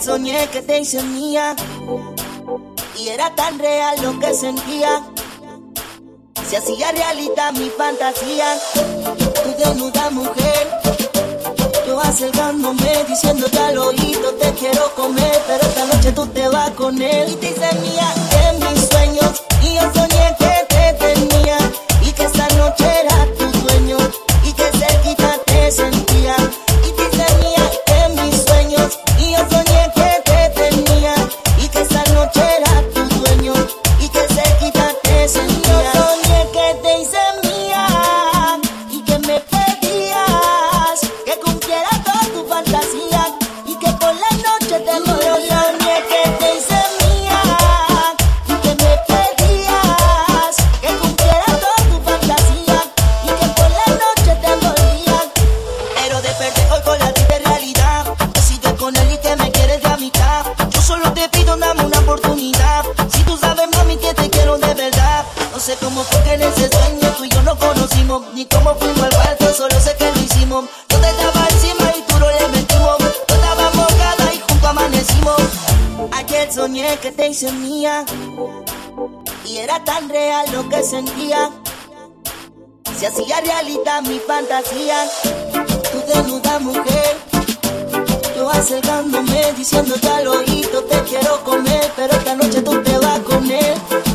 soñé que te hice mía y era tan real lo que sentía. Se hacía realidad mi fantasía. Tú desnuda mujer, yo acercándome diciéndote al oído te quiero comer, pero esta noche tú te vas con él. Y te hice mía en mis sueños y yo soñé que te tenía y que esa noche era tu sueño y que cerquita te sentía. Y te hice mía en mis sueños y yo soñé que te tenía y que esa noche era tu sueño y que cerquita te sentía. Yo soñé que te hice mía y que me pedías que cumpliera toda tu fantasía y que por la noche te moría. Yo soñé que te hice mía y que me pedías que cumpliera toda tu fantasía y que por la noche te moría. Pero desperté hoy con la triste realidad, que sigues con él y que me quieres de amistad. Yo solo te pido dame una oportunidad, si tú sabes mami que te quiero de verdad. No sé cómo fue que en ese sueño tú y yo nos conocimos, ni cómo fuimos al cuarto, solo sé que lo hicimos. Yo te estaba encima y tú no le metimos, yo estaba mojada y juntos amanecimos. Ayer soñé que te hice mía y era tan real lo que sentía. Se hacía realidad mi fantasía. Tú desnuda mujer, yo acercándome diciéndote al oído te quiero comer, pero esta noche tú te vas con él.